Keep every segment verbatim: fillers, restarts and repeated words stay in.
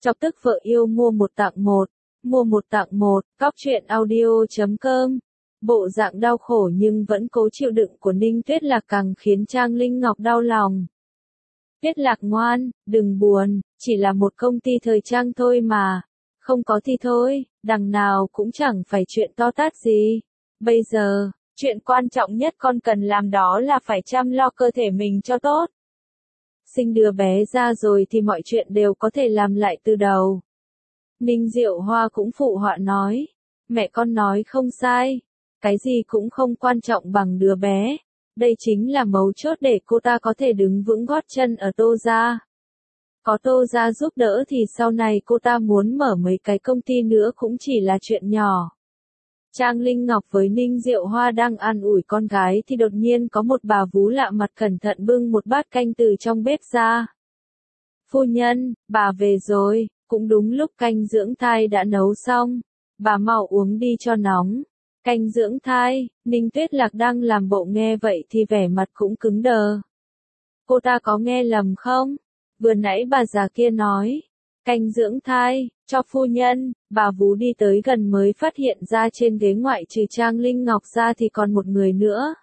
Chọc tức vợ yêu mua một tặng một, mua một tặng một, cóc truyện audio chấm com. Bộ dạng đau khổ nhưng vẫn cố chịu đựng của Ninh Tuyết Lạc càng khiến Trang Linh Ngọc đau lòng. Tuyết Lạc ngoan, đừng buồn, chỉ là một công ty thời trang thôi mà. Không có thì thôi, đằng nào cũng chẳng phải chuyện to tát gì. Bây giờ, chuyện quan trọng nhất con cần làm đó là phải chăm lo cơ thể mình cho tốt. Sinh đứa bé ra rồi thì mọi chuyện đều có thể làm lại từ đầu. Ninh Diệu Hoa cũng phụ họa nói. Mẹ con nói không sai. Cái gì cũng không quan trọng bằng đứa bé. Đây chính là mấu chốt để cô ta có thể đứng vững gót chân ở Tô gia. Có Tô gia giúp đỡ thì sau này cô ta muốn mở mấy cái công ty nữa cũng chỉ là chuyện nhỏ. Trang Linh Ngọc với Ninh Diệu Hoa đang an ủi con gái thì đột nhiên có một bà vú lạ mặt cẩn thận bưng một bát canh từ trong bếp ra. Phu nhân, bà về rồi, cũng đúng lúc canh dưỡng thai đã nấu xong. Bà mau uống đi cho nóng. Canh dưỡng thai, Ninh Tuyết Lạc đang làm bộ nghe vậy thì vẻ mặt cũng cứng đờ. Cô ta có nghe lầm không? Vừa nãy bà già kia nói. Canh dưỡng thai, cho phu nhân, bà vú đi tới gần mới phát hiện ra trên ghế ngoại trừ Trang Linh Ngọc ra thì còn một người nữa.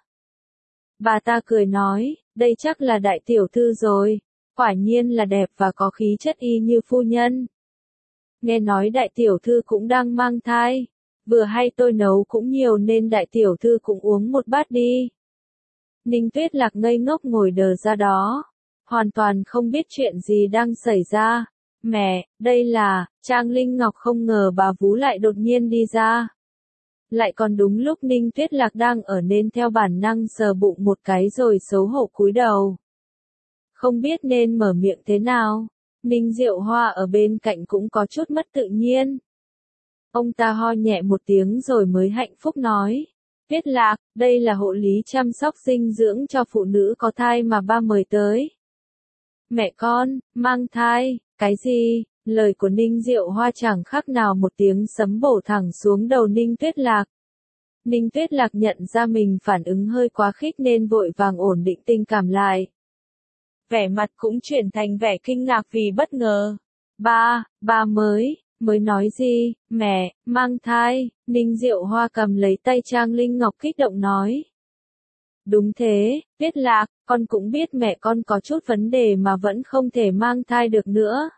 Bà ta cười nói, đây chắc là đại tiểu thư rồi, quả nhiên là đẹp và có khí chất y như phu nhân. Nghe nói đại tiểu thư cũng đang mang thai, vừa hay tôi nấu cũng nhiều nên đại tiểu thư cũng uống một bát đi. Ninh Tuyết Lạc ngây ngốc ngồi đờ ra đó, hoàn toàn không biết chuyện gì đang xảy ra. Mẹ, đây là, Trang Linh Ngọc không ngờ bà vú lại đột nhiên đi ra. Lại còn đúng lúc Ninh Tuyết Lạc đang ở nên theo bản năng sờ bụng một cái rồi xấu hổ cúi đầu. Không biết nên mở miệng thế nào, Ninh Diệu Hoa ở bên cạnh cũng có chút mất tự nhiên. Ông ta ho nhẹ một tiếng rồi mới hạnh phúc nói. Tuyết Lạc, đây là hộ lý chăm sóc dinh dưỡng cho phụ nữ có thai mà ba mời tới. Mẹ con, mang thai. Cái gì? Lời của Ninh Diệu Hoa chẳng khác nào một tiếng sấm bổ thẳng xuống đầu Ninh Tuyết Lạc. Ninh Tuyết Lạc nhận ra mình phản ứng hơi quá khích nên vội vàng ổn định tình cảm lại. Vẻ mặt cũng chuyển thành vẻ kinh ngạc vì bất ngờ. Ba, ba mới, mới nói gì? Mẹ, mang thai. Ninh Diệu Hoa cầm lấy tay Trang Linh Ngọc kích động nói. Đúng thế, Tuyết Lạc, con cũng biết mẹ con có chút vấn đề mà vẫn không thể mang thai được nữa.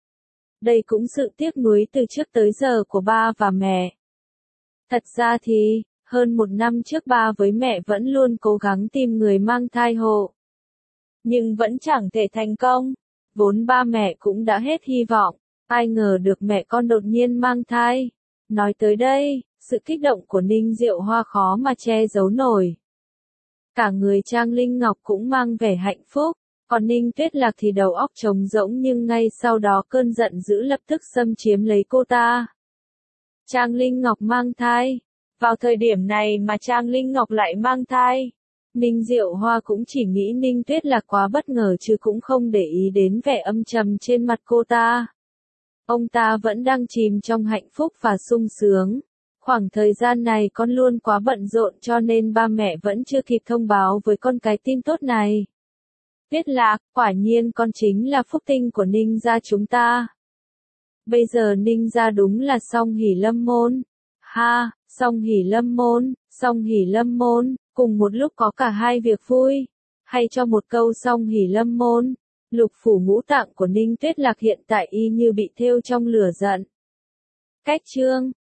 Đây cũng sự tiếc nuối từ trước tới giờ của ba và mẹ. Thật ra thì, hơn một năm trước ba với mẹ vẫn luôn cố gắng tìm người mang thai hộ. Nhưng vẫn chẳng thể thành công. Vốn ba mẹ cũng đã hết hy vọng, ai ngờ được mẹ con đột nhiên mang thai. Nói tới đây, sự kích động của Ninh Diệu Hoa khó mà che giấu nổi. Cả người Trang Linh Ngọc cũng mang vẻ hạnh phúc, còn Ninh Tuyết Lạc thì đầu óc trống rỗng nhưng ngay sau đó cơn giận dữ lập tức xâm chiếm lấy cô ta. Trang Linh Ngọc mang thai. Vào thời điểm này mà Trang Linh Ngọc lại mang thai. Ninh Diệu Hoa cũng chỉ nghĩ Ninh Tuyết Lạc quá bất ngờ chứ cũng không để ý đến vẻ âm trầm trên mặt cô ta. Ông ta vẫn đang chìm trong hạnh phúc và sung sướng. Khoảng thời gian này con luôn quá bận rộn cho nên ba mẹ vẫn chưa kịp thông báo với con cái tin tốt này. Tuyết Lạc, quả nhiên con chính là phúc tinh của Ninh gia chúng ta. Bây giờ Ninh gia đúng là song hỷ lâm môn. Ha, song hỷ lâm môn, song hỷ lâm môn, cùng một lúc có cả hai việc vui. Hay cho một câu song hỷ lâm môn, lục phủ ngũ tạng của Ninh Tuyết Lạc hiện tại y như bị thêu trong lửa giận. Cách chương